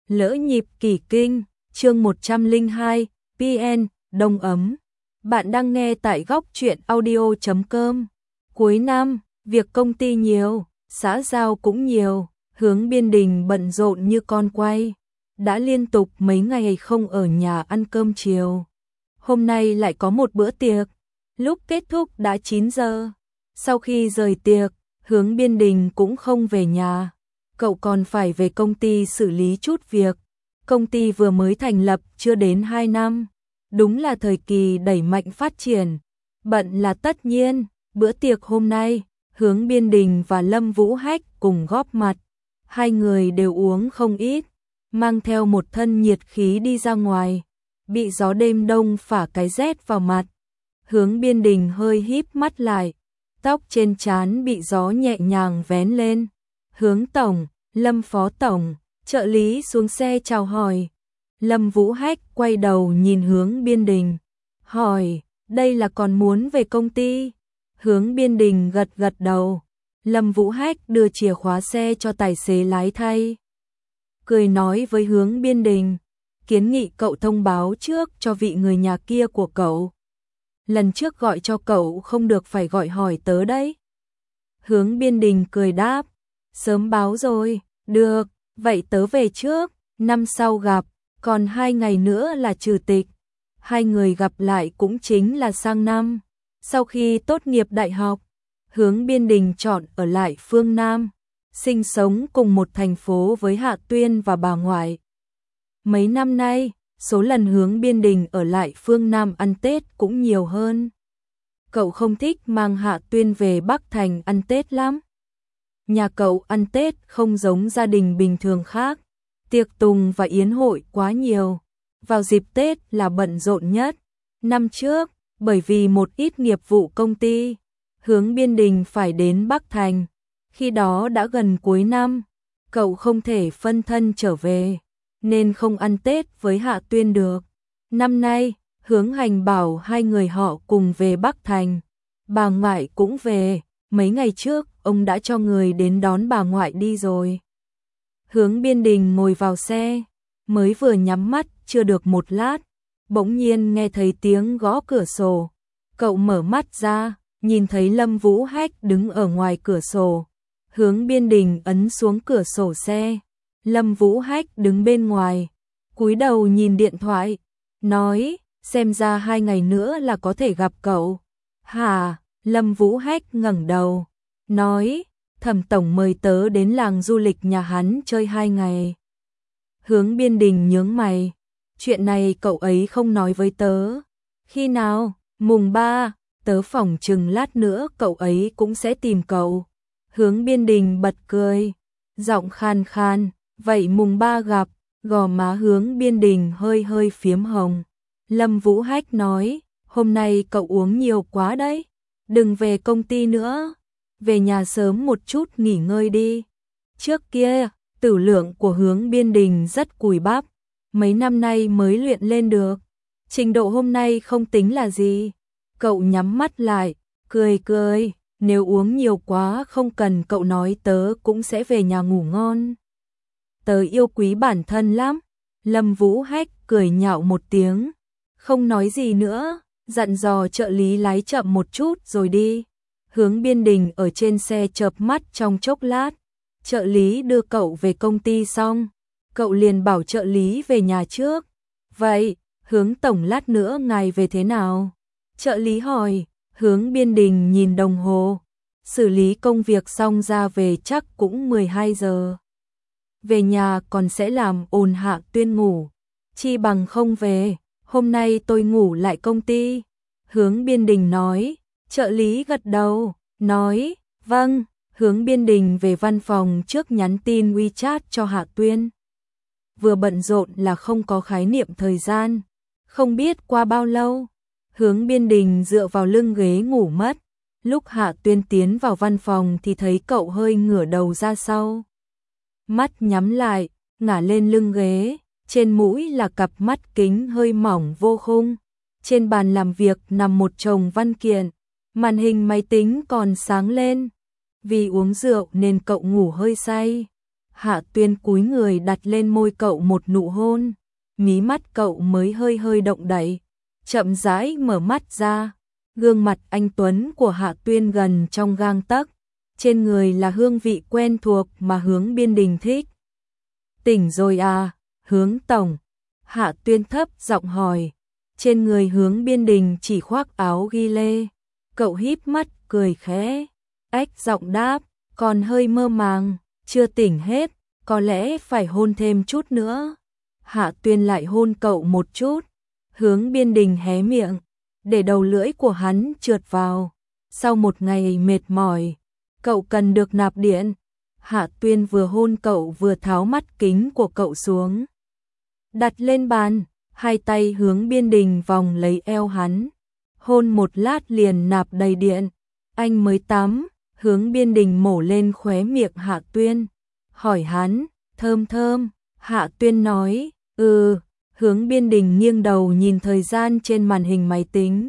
Lỡ nhịp kỷ kinh, chương 102, PN, đông ấm. Bạn đang nghe tại góc truyện audio.com. Cuối năm, việc công ty nhiều, xã giao cũng nhiều, Hướng Biên Đình bận rộn như con quay. Đã liên tục mấy ngày không ở nhà ăn cơm chiều. Hôm nay lại có một bữa tiệc. Lúc kết thúc đã 9 giờ. Sau khi rời tiệc, Hướng Biên Đình cũng không về nhà. Cậu còn phải về công ty xử lý chút việc. Công ty vừa mới thành lập chưa đến 2 năm. Đúng là thời kỳ đẩy mạnh phát triển. Bận là tất nhiên, bữa tiệc hôm nay, Hướng Biên Đình và Lâm Vũ Hách cùng góp mặt. Hai người đều uống không ít, mang theo một thân nhiệt khí đi ra ngoài. Bị gió đêm đông phả cái rét vào mặt. Hướng Biên Đình hơi híp mắt lại, tóc trên trán bị gió nhẹ nhàng vén lên. Hướng tổng, Lâm phó tổng, trợ lý xuống xe chào hỏi. Lâm Vũ Hách quay đầu nhìn Hướng Biên Đình, hỏi, đây là còn muốn về công ty? Hướng Biên Đình gật gật đầu. Lâm Vũ Hách đưa chìa khóa xe cho tài xế lái thay. Cười nói với Hướng Biên Đình, kiến nghị cậu thông báo trước cho vị người nhà kia của cậu. Lần trước gọi cho cậu không được phải gọi hỏi tớ đấy. Hướng Biên Đình cười đáp, sớm báo rồi, được, vậy tớ về trước, năm sau gặp, còn 2 ngày nữa là trừ tịch. Hai người gặp lại cũng chính là sang năm. Sau khi tốt nghiệp đại học, Hướng Biên Đình chọn ở lại phương Nam, sinh sống cùng một thành phố với Hạ Tuyên và bà ngoại. Mấy năm nay, số lần Hướng Biên Đình ở lại phương Nam ăn Tết cũng nhiều hơn. Cậu không thích mang Hạ Tuyên về Bắc Thành ăn Tết lắm. Nhà cậu ăn Tết không giống gia đình bình thường khác, tiệc tùng và yến hội quá nhiều. Vào dịp Tết là bận rộn nhất. Năm trước, bởi vì một ít nghiệp vụ công ty, Hướng Biên Đình phải đến Bắc Thành. Khi đó đã gần cuối năm, cậu không thể phân thân trở về, nên không ăn Tết với Hạ Tuyên được. Năm nay, Hướng Hành bảo hai người họ cùng về Bắc Thành. Bà ngoại cũng về, mấy ngày trước ông đã cho người đến đón bà ngoại đi rồi. Hướng Biên Đình ngồi vào xe, mới vừa nhắm mắt chưa được một lát, bỗng nhiên nghe thấy tiếng gõ cửa sổ. Cậu mở mắt ra, nhìn thấy Lâm Vũ Hách đứng ở ngoài cửa sổ. Hướng Biên Đình ấn xuống cửa sổ xe. Lâm Vũ Hách đứng bên ngoài, cúi đầu nhìn điện thoại, nói, xem ra 2 ngày nữa là có thể gặp cậu. Hả? Lâm Vũ Hách ngẩng đầu, nói, Thẩm tổng mời tớ đến làng du lịch nhà hắn chơi 2 ngày. Hướng Biên Đình nhướng mày, chuyện này cậu ấy không nói với tớ. Khi nào? Mùng 3, tớ phỏng chừng lát nữa cậu ấy cũng sẽ tìm cậu. Hướng Biên Đình bật cười, giọng khan khan, vậy mùng 3 gặp. Gò má Hướng Biên Đình hơi hơi phiếm hồng. Lâm Vũ Hách nói, hôm nay cậu uống nhiều quá đấy, đừng về công ty nữa, về nhà sớm một chút nghỉ ngơi đi. Trước kia, tử lượng của Hướng Biên Đình rất cùi bắp, mấy năm nay mới luyện lên được. Trình độ hôm nay không tính là gì. Cậu nhắm mắt lại, cười cười, nếu uống nhiều quá không cần cậu nói tớ cũng sẽ về nhà ngủ ngon. Tớ yêu quý bản thân lắm. Lâm Vũ Hách cười nhạo một tiếng, không nói gì nữa, dặn dò trợ lý lái chậm một chút rồi đi. Hướng Biên Đình ở trên xe chợp mắt trong chốc lát. Trợ lý đưa cậu về công ty xong, cậu liền bảo trợ lý về nhà trước. Vậy, Hướng tổng lát nữa ngài về thế nào? Trợ lý hỏi. Hướng Biên Đình nhìn đồng hồ, xử lý công việc xong ra về chắc cũng 12 giờ. Về nhà còn sẽ làm ồn Hạ Tuyên ngủ, chi bằng không về, hôm nay tôi ngủ lại công ty. Hướng Biên Đình nói. Trợ lý gật đầu, nói, vâng. Hướng Biên Đình về văn phòng trước nhắn tin WeChat cho Hạ Tuyên. Vừa bận rộn là không có khái niệm thời gian, không biết qua bao lâu, Hướng Biên Đình dựa vào lưng ghế ngủ mất. Lúc Hạ Tuyên tiến vào văn phòng thì thấy cậu hơi ngửa đầu ra sau. Mắt nhắm lại, ngả lên lưng ghế, trên mũi là cặp mắt kính hơi mỏng vô khung. Trên bàn làm việc nằm một chồng văn kiện, màn hình máy tính còn sáng lên. Vì uống rượu nên cậu ngủ hơi say. Hạ Tuyên cúi người đặt lên môi cậu một nụ hôn, mí mắt cậu mới hơi hơi động đậy, chậm rãi mở mắt ra, gương mặt anh tuấn của Hạ Tuyên gần trong gang tấc, trên người là hương vị quen thuộc mà Hướng Biên Đình thích. Tỉnh rồi à, Hướng tổng? Hạ Tuyên thấp giọng hỏi. Trên người Hướng Biên Đình chỉ khoác áo ghi lê, cậu híp mắt cười khẽ, ách giọng đáp, còn hơi mơ màng, chưa tỉnh hết, có lẽ phải hôn thêm chút nữa. Hạ Tuyên lại hôn cậu một chút, Hướng Biên Đình hé miệng, để đầu lưỡi của hắn trượt vào. Sau một ngày mệt mỏi, cậu cần được nạp điện. Hạ Tuyên vừa hôn cậu vừa tháo mắt kính của cậu xuống, đặt lên bàn, hai tay Hướng Biên Đình vòng lấy eo hắn, hôn một lát liền nạp đầy điện. Anh mới tắm, Hướng Biên Đình mổ lên khóe miệng Hạ Tuyên, hỏi hắn, thơm thơm? Hạ Tuyên nói, Hướng Biên Đình nghiêng đầu nhìn thời gian trên màn hình máy tính,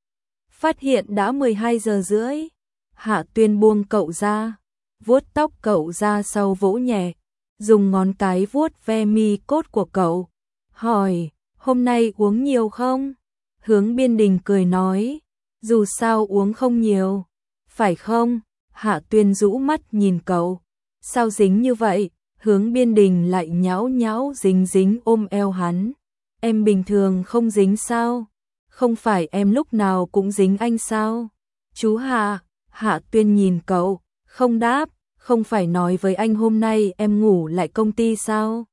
phát hiện đã 12 giờ rưỡi. Hạ Tuyên buông cậu ra, vuốt tóc cậu ra sau vỗ nhẹ, dùng ngón cái vuốt ve mi cốt của cậu, hỏi, hôm nay uống nhiều không? Hướng Biên Đình cười nói, dù sao uống không nhiều, phải không? Hạ Tuyên rũ mắt nhìn cậu, sao dính như vậy? Hướng Biên Đình lại nhão nhão dính dính ôm eo hắn, em bình thường không dính sao? Không phải em lúc nào cũng dính anh sao? Chú Hạ. Hạ Tuyên nhìn cậu, không đáp, không phải nói với anh hôm nay em ngủ lại công ty sao?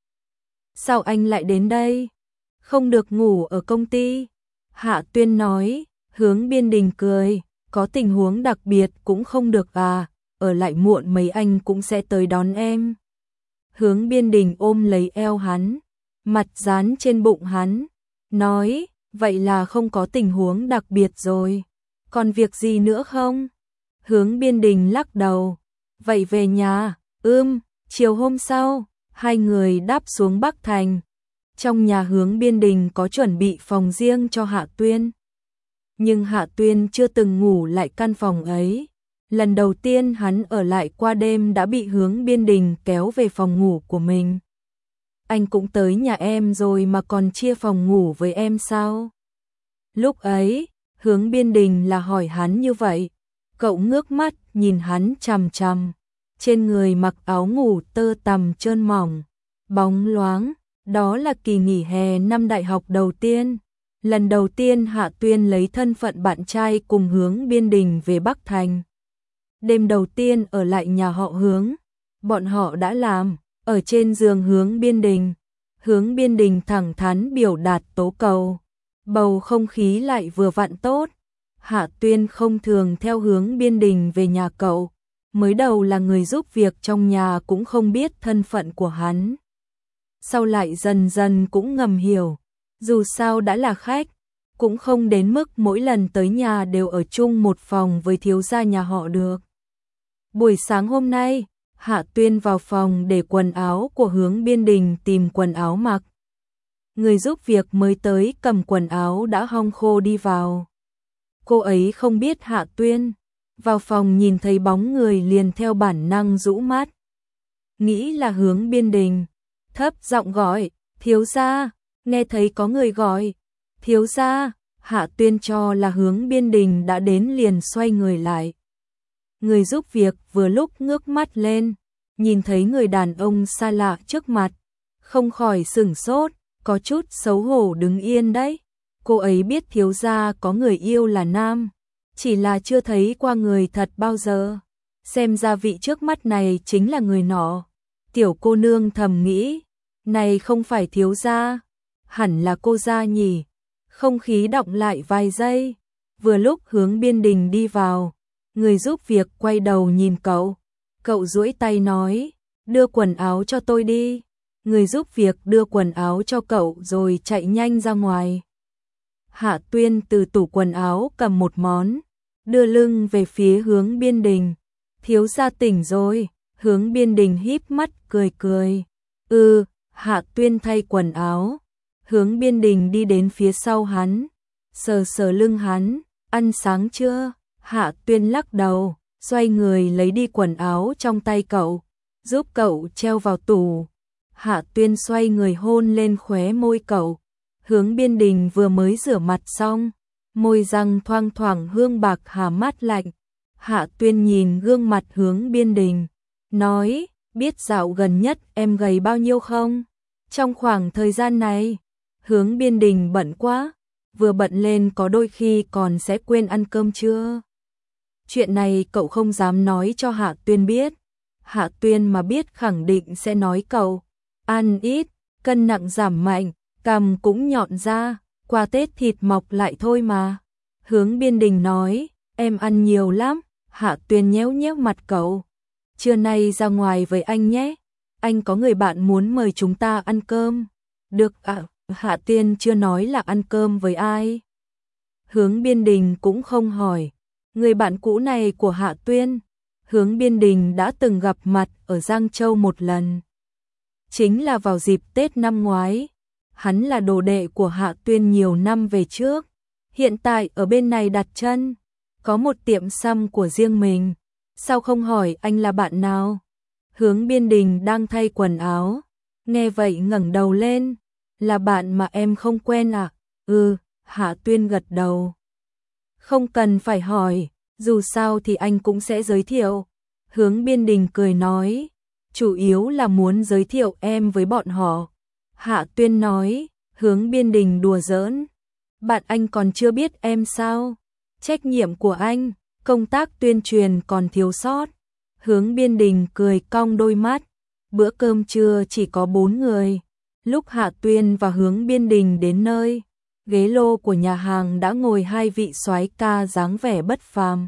Sao anh lại đến đây? Không được ngủ ở công ty. Hạ Tuyên nói. Hướng Biên Đình cười, có tình huống đặc biệt cũng không được à, ở lại muộn mấy anh cũng sẽ tới đón em. Hướng Biên Đình ôm lấy eo hắn, mặt dán trên bụng hắn, nói, vậy là không có tình huống đặc biệt rồi, còn việc gì nữa không? Hướng Biên Đình lắc đầu, vậy về nhà. Chiều hôm sau, hai người đáp xuống Bắc Thành. Trong nhà Hướng Biên Đình có chuẩn bị phòng riêng cho Hạ Tuyên, nhưng Hạ Tuyên chưa từng ngủ lại căn phòng ấy. Lần đầu tiên hắn ở lại qua đêm đã bị Hướng Biên Đình kéo về phòng ngủ của mình. Anh cũng tới nhà em rồi mà còn chia phòng ngủ với em sao? Lúc ấy, Hướng Biên Đình là hỏi hắn như vậy. Cậu ngước mắt nhìn hắn chằm chằm, trên người mặc áo ngủ tơ tằm trơn mỏng, bóng loáng, đó là kỳ nghỉ hè năm đại học đầu tiên. Lần đầu tiên Hạ Tuyên lấy thân phận bạn trai cùng Hướng Biên Đình về Bắc Thành. Đêm đầu tiên ở lại nhà họ Hướng, bọn họ đã làm, ở trên giường Hướng Biên Đình. Hướng Biên Đình thẳng thắn biểu đạt tố cầu, bầu không khí lại vừa vặn tốt. Hạ Tuyên không thường theo Hướng Biên Đình về nhà cậu, mới đầu là người giúp việc trong nhà cũng không biết thân phận của hắn. Sau lại dần dần cũng ngầm hiểu, dù sao đã là khách, cũng không đến mức mỗi lần tới nhà đều ở chung một phòng với thiếu gia nhà họ được. Buổi sáng hôm nay, Hạ Tuyên vào phòng để quần áo của Hướng Biên Đình tìm quần áo mặc. Người giúp việc mới tới cầm quần áo đã hong khô đi vào. Cô ấy không biết Hạ Tuyên, vào phòng nhìn thấy bóng người liền theo bản năng rũ mắt. Nghĩ là Hướng Biên Đình, thấp giọng gọi, thiếu gia, nghe thấy có người gọi, thiếu gia. Hạ Tuyên cho là Hướng Biên Đình đã đến liền xoay người lại. Người giúp việc vừa lúc ngước mắt lên, nhìn thấy người đàn ông xa lạ trước mặt, không khỏi sửng sốt, có chút xấu hổ đứng yên đấy. Cô ấy biết thiếu gia có người yêu là nam, chỉ là chưa thấy qua người thật bao giờ. Xem ra vị trước mắt này chính là người nọ. Tiểu cô nương thầm nghĩ, này không phải thiếu gia, hẳn là cô gia nhỉ. Không khí đọng lại vài giây, vừa lúc Hướng Biên Đình đi vào, người giúp việc quay đầu nhìn cậu. Cậu duỗi tay nói, đưa quần áo cho tôi đi. Người giúp việc đưa quần áo cho cậu rồi chạy nhanh ra ngoài. Hạ Tuyên từ tủ quần áo cầm một món, đưa lưng về phía Hướng Biên Đình. Thiếu gia tỉnh rồi. Hướng Biên Đình híp mắt cười cười. Hạ Tuyên thay quần áo. Hướng Biên Đình đi đến phía sau hắn, sờ sờ lưng hắn, ăn sáng chưa? Hạ Tuyên lắc đầu, xoay người lấy đi quần áo trong tay cậu, giúp cậu treo vào tủ. Hạ Tuyên xoay người hôn lên khóe môi cậu. Hướng Biên Đình vừa mới rửa mặt xong, môi răng thoang thoảng hương bạc hà mát lạnh. Hạ Tuyên nhìn gương mặt Hướng Biên Đình, nói, biết dạo gần nhất em gầy bao nhiêu không? Trong khoảng thời gian này, Hướng Biên Đình bận quá, vừa bận lên có đôi khi còn sẽ quên ăn cơm trưa. Chuyện này cậu không dám nói cho Hạ Tuyên biết. Hạ Tuyên mà biết khẳng định sẽ nói cậu ăn ít, cân nặng giảm mạnh, cằm cũng nhọn ra, qua Tết thịt mọc lại thôi mà. Hướng Biên Đình nói, em ăn nhiều lắm. Hạ Tuyên nhéo nhéo mặt cậu. Trưa nay ra ngoài với anh nhé. Anh có người bạn muốn mời chúng ta ăn cơm. Được ạ. Hạ Tuyên chưa nói là ăn cơm với ai. Hướng Biên Đình cũng không hỏi. Người bạn cũ này của Hạ Tuyên, Hướng Biên Đình đã từng gặp mặt ở Giang Châu một lần. Chính là vào dịp Tết năm ngoái. Hắn là đồ đệ của Hạ Tuyên nhiều năm về trước. Hiện tại ở bên này đặt chân, có một tiệm xăm của riêng mình. Sao không hỏi anh là bạn nào? Hướng Biên Đình đang thay quần áo. Nghe vậy ngẩng đầu lên. Là bạn mà em không quen à? Ừ, Hạ Tuyên gật đầu. Không cần phải hỏi, dù sao thì anh cũng sẽ giới thiệu. Hướng Biên Đình cười nói, chủ yếu là muốn giới thiệu em với bọn họ. Hạ Tuyên nói, Hướng Biên Đình đùa giỡn. Bạn anh còn chưa biết em sao? Trách nhiệm của anh, công tác tuyên truyền còn thiếu sót. Hướng Biên Đình cười cong đôi mắt. Bữa cơm trưa chỉ có 4 người. Lúc Hạ Tuyên và Hướng Biên Đình đến nơi, ghế lô của nhà hàng đã ngồi hai vị soái ca dáng vẻ bất phàm.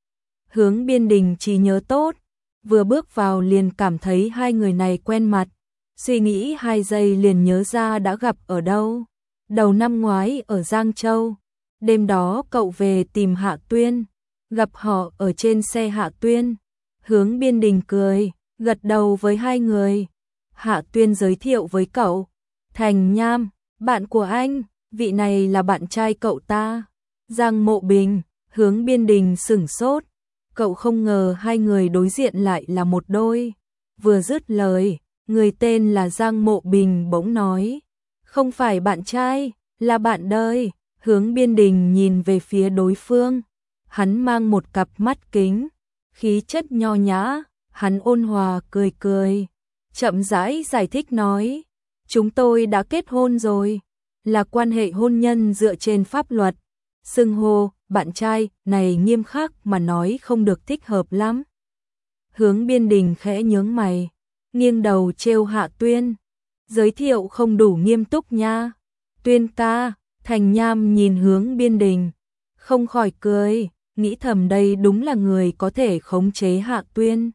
Hướng Biên Đình chỉ nhớ tốt, vừa bước vào liền cảm thấy hai người này quen mặt, suy nghĩ 2 giây liền nhớ ra đã gặp ở đâu. Đầu năm ngoái ở Giang Châu, đêm đó cậu về tìm Hạ Tuyên, gặp họ ở trên xe Hạ Tuyên. Hướng Biên Đình cười, gật đầu với hai người. Hạ Tuyên giới thiệu với cậu, Thành Nham, bạn của anh, vị này là bạn trai cậu ta. Giang Mộ Bình. Hướng Biên Đình sửng sốt, cậu không ngờ hai người đối diện lại là một đôi. Vừa dứt lời, người tên là Giang Mộ Bình bỗng nói, không phải bạn trai, là bạn đời. Hướng Biên Đình nhìn về phía đối phương, hắn mang một cặp mắt kính, khí chất nho nhã, hắn ôn hòa cười cười, chậm rãi giải thích nói, chúng tôi đã kết hôn rồi, là quan hệ hôn nhân dựa trên pháp luật. Xưng hô bạn trai này nghiêm khắc mà nói không được thích hợp lắm. Hướng Biên Đình khẽ nhướng mày, nghiêng đầu trêu Hạ Tuyên, giới thiệu không đủ nghiêm túc nha. Tuyên ca. Thành Nham nhìn Hướng Biên Đình, không khỏi cười, nghĩ thầm đây đúng là người có thể khống chế Hạ Tuyên.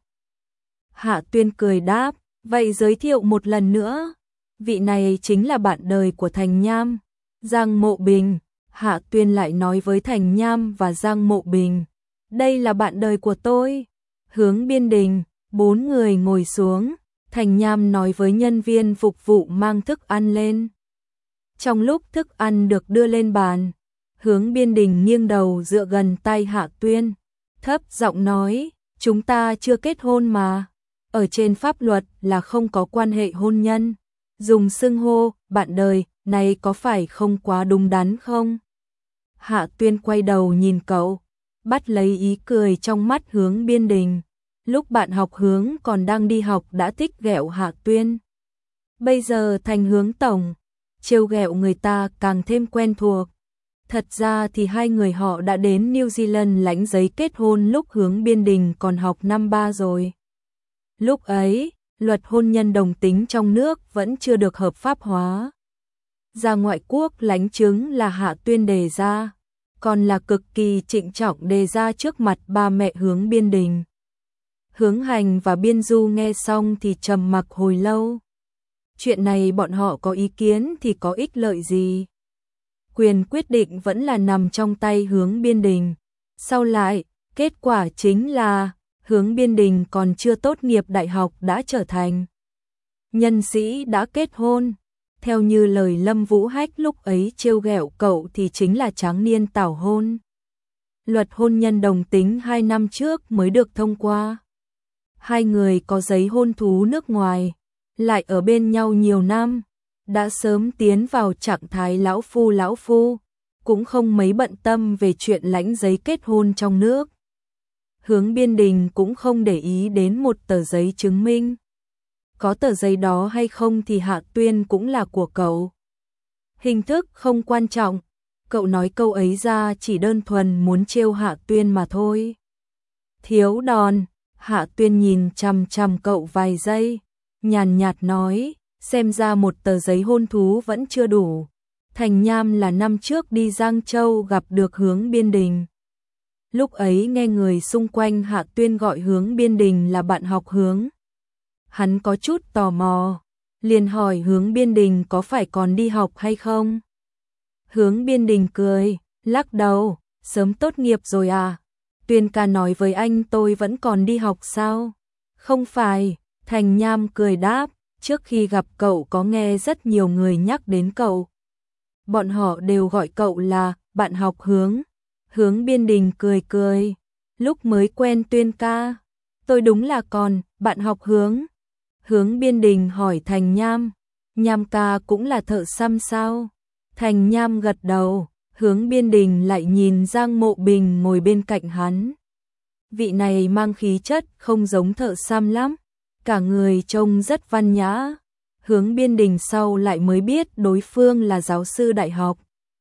Hạ Tuyên cười đáp, vậy giới thiệu một lần nữa. Vị này chính là bạn đời của Thành Nham, Giang Mộ Bình. Hạ Tuyên lại nói với Thành Nham và Giang Mộ Bình, đây là bạn đời của tôi. Hướng Biên Đình. 4 người ngồi xuống, Thành Nham nói với nhân viên phục vụ mang thức ăn lên. Trong lúc thức ăn được đưa lên bàn, Hướng Biên Đình nghiêng đầu dựa gần tay Hạ Tuyên, thấp giọng nói, chúng ta chưa kết hôn mà. Ở trên pháp luật là không có quan hệ hôn nhân. Dùng xưng hô, bạn đời, này có phải không quá đúng đắn không? Hạ Tuyên quay đầu nhìn cậu, bắt lấy ý cười trong mắt Hướng Biên Đình. Lúc bạn học Hướng còn đang đi học đã thích ghẹo Hạ Tuyên. Bây giờ thành Hướng tổng, trêu ghẹo người ta càng thêm quen thuộc. Thật ra thì hai người họ đã đến New Zealand lãnh giấy kết hôn lúc Hướng Biên Đình còn học năm 3 rồi. Lúc ấy, luật hôn nhân đồng tính trong nước vẫn chưa được hợp pháp hóa. Ra ngoại quốc lãnh chứng là Hạ Tuyên đề ra, còn là cực kỳ trịnh trọng đề ra trước mặt ba mẹ Hướng Biên Đình. Hướng Hành và Biên Du nghe xong thì trầm mặc hồi lâu. Chuyện này bọn họ có ý kiến thì có ích lợi gì? Quyền quyết định vẫn là nằm trong tay Hướng Biên Đình. Sau lại, kết quả chính là Hướng Biên Đình còn chưa tốt nghiệp đại học đã trở thành nhân sĩ đã kết hôn. Theo như lời Lâm Vũ Hách lúc ấy trêu ghẹo cậu thì chính là tráng niên tảo hôn. Luật hôn nhân đồng tính 2 năm trước mới được thông qua. Hai người có giấy hôn thú nước ngoài, lại ở bên nhau nhiều năm, đã sớm tiến vào trạng thái lão phu, cũng không mấy bận tâm về chuyện lãnh giấy kết hôn trong nước. Hướng Biên Đình cũng không để ý đến một tờ giấy chứng minh. Có tờ giấy đó hay không thì Hạ Tuyên cũng là của cậu. Hình thức không quan trọng, cậu nói câu ấy ra chỉ đơn thuần muốn trêu Hạ Tuyên mà thôi. Thiếu đòn, Hạ Tuyên nhìn chằm chằm cậu vài giây, nhàn nhạt nói, xem ra một tờ giấy hôn thú vẫn chưa đủ. Thành Nham là năm trước đi Giang Châu gặp được Hướng Biên Đình. Lúc ấy nghe người xung quanh Hạ Tuyên gọi Hướng Biên Đình là bạn học Hướng. Hắn có chút tò mò, liền hỏi Hướng Biên Đình có phải còn đi học hay không? Hướng Biên Đình cười, lắc đầu, sớm tốt nghiệp rồi à? Tuyên ca nói với anh tôi vẫn còn đi học sao? Không phải, Thành Nham cười đáp, trước khi gặp cậu có nghe rất nhiều người nhắc đến cậu. Bọn họ đều gọi cậu là bạn học Hướng. Hướng Biên Đình cười cười, lúc mới quen Tuyên ca, tôi đúng là còn bạn học Hướng. Hướng Biên Đình hỏi Thành Nham, Nham ca cũng là thợ xăm sao? Thành Nham gật đầu, Hướng Biên Đình lại nhìn Giang Mộ Bình ngồi bên cạnh hắn. Vị này mang khí chất không giống thợ xăm lắm, cả người trông rất văn nhã. Hướng Biên Đình sau lại mới biết đối phương là giáo sư đại học.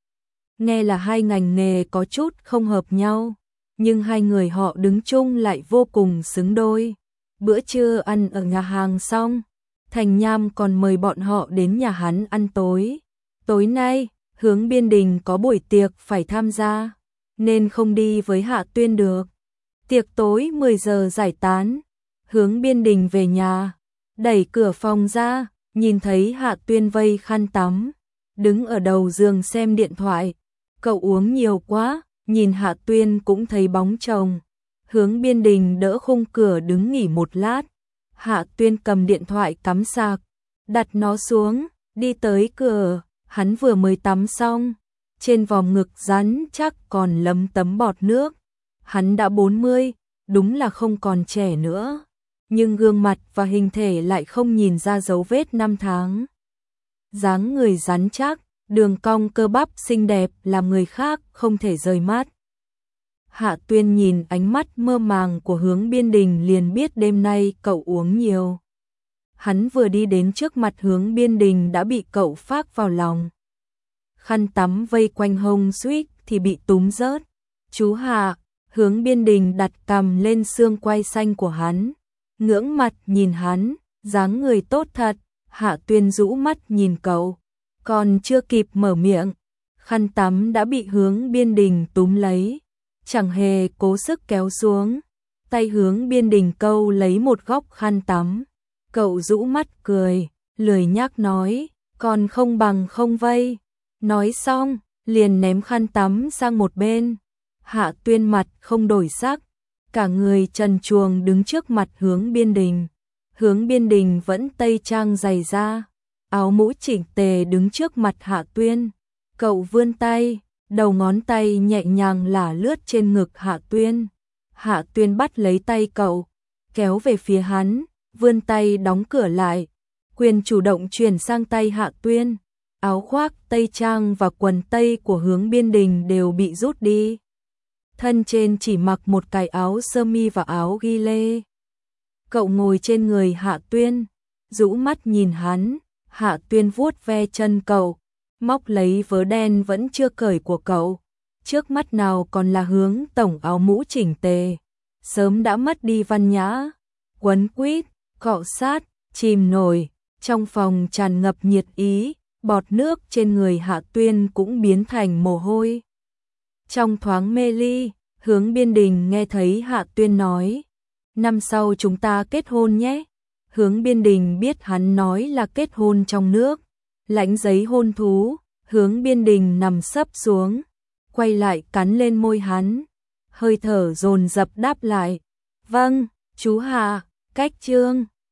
Nghe là hai ngành nghề có chút không hợp nhau, nhưng hai người họ đứng chung lại vô cùng xứng đôi. Bữa trưa ăn ở nhà hàng xong, Thành Nham còn mời bọn họ đến nhà hắn ăn tối. Tối nay, Hướng Biên Đình có buổi tiệc phải tham gia, nên không đi với Hạ Tuyên được. Tiệc tối 10 giờ giải tán, Hướng Biên Đình về nhà, đẩy cửa phòng ra, nhìn thấy Hạ Tuyên vây khăn tắm, đứng ở đầu giường xem điện thoại. Cậu uống nhiều quá, nhìn Hạ Tuyên cũng thấy bóng chồng. Hướng Biên Đình đỡ khung cửa đứng nghỉ một lát. Hạ Tuyên cầm điện thoại cắm sạc, đặt nó xuống, đi tới cửa. Hắn vừa mới tắm xong, trên vòm ngực rắn chắc còn lấm tấm bọt nước. Hắn đã 40, đúng là không còn trẻ nữa, nhưng gương mặt và hình thể lại không nhìn ra dấu vết năm tháng. Dáng người rắn chắc, đường cong cơ bắp xinh đẹp làm người khác không thể rời mắt. Hạ Tuyên nhìn ánh mắt mơ màng của Hướng Biên Đình liền biết đêm nay cậu uống nhiều. Hắn vừa đi đến trước mặt Hướng Biên Đình đã bị cậu phác vào lòng. Khăn tắm vây quanh hông suýt thì bị túm rớt. Chú Hạ, Hướng Biên Đình đặt cằm lên xương quai xanh của hắn, ngưỡng mặt nhìn hắn, dáng người tốt thật. Hạ Tuyên rũ mắt nhìn cậu, còn chưa kịp mở miệng, khăn tắm đã bị Hướng Biên Đình túm lấy, chẳng hề cố sức kéo xuống. Tay Hướng Biên Đình câu lấy một góc khăn tắm, cậu rũ mắt cười, lười nhác nói, còn không bằng không vây. Nói xong, liền ném khăn tắm sang một bên. Hạ Tuyên mặt không đổi sắc, cả người trần truồng đứng trước mặt Hướng Biên Đình. Hướng Biên Đình vẫn tây trang dày da, áo mũ chỉnh tề đứng trước mặt Hạ Tuyên. Cậu vươn tay, đầu ngón tay nhẹ nhàng lả lướt trên ngực Hạ Tuyên. Hạ Tuyên bắt lấy tay cậu, kéo về phía hắn, vươn tay đóng cửa lại. Quyền chủ động chuyển sang tay Hạ Tuyên. Áo khoác, tây trang và quần tây của Hướng Biên Đình đều bị rút đi. Thân trên chỉ mặc một cái áo sơ mi và áo ghi lê. Cậu ngồi trên người Hạ Tuyên, rũ mắt nhìn hắn. Hạ Tuyên vuốt ve chân cậu, móc lấy vớ đen vẫn chưa cởi của cậu. Trước mắt nào còn là Hướng tổng áo mũ chỉnh tề, sớm đã mất đi văn nhã. Quấn quýt, cọ sát, chìm nổi, trong phòng tràn ngập nhiệt ý. Bọt nước trên người Hạ Tuyên cũng biến thành mồ hôi. Trong thoáng mê ly, Hướng Biên Đình nghe thấy Hạ Tuyên nói, năm sau chúng ta kết hôn nhé. Hướng Biên Đình biết hắn nói là kết hôn trong nước. Lãnh giấy hôn thú, Hướng Biên Đình nằm sấp xuống, quay lại cắn lên môi hắn. Hơi thở dồn dập đáp lại, vâng, chú Hạ, cách chương.